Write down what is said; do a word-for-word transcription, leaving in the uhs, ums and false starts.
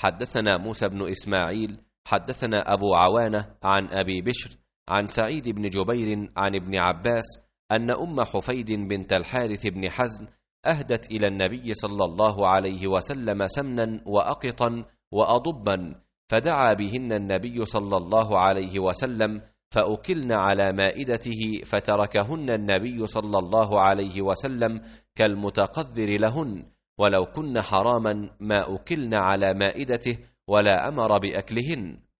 حدثنا موسى بن إسماعيل حدثنا أبو عوانة عن أبي بشر عن سعيد بن جبير عن ابن عباس أن أم حفيد بنت الحارث بن حزن أهدت إلى النبي صلى الله عليه وسلم سمنا وأقطا وأضبا، فدعا بهن النبي صلى الله عليه وسلم فأكلن على مائدته، فتركهن النبي صلى الله عليه وسلم كالمتقذر لهن، ولو كن حراما ما أكلن على مائدته ولا أمر بأكلهن.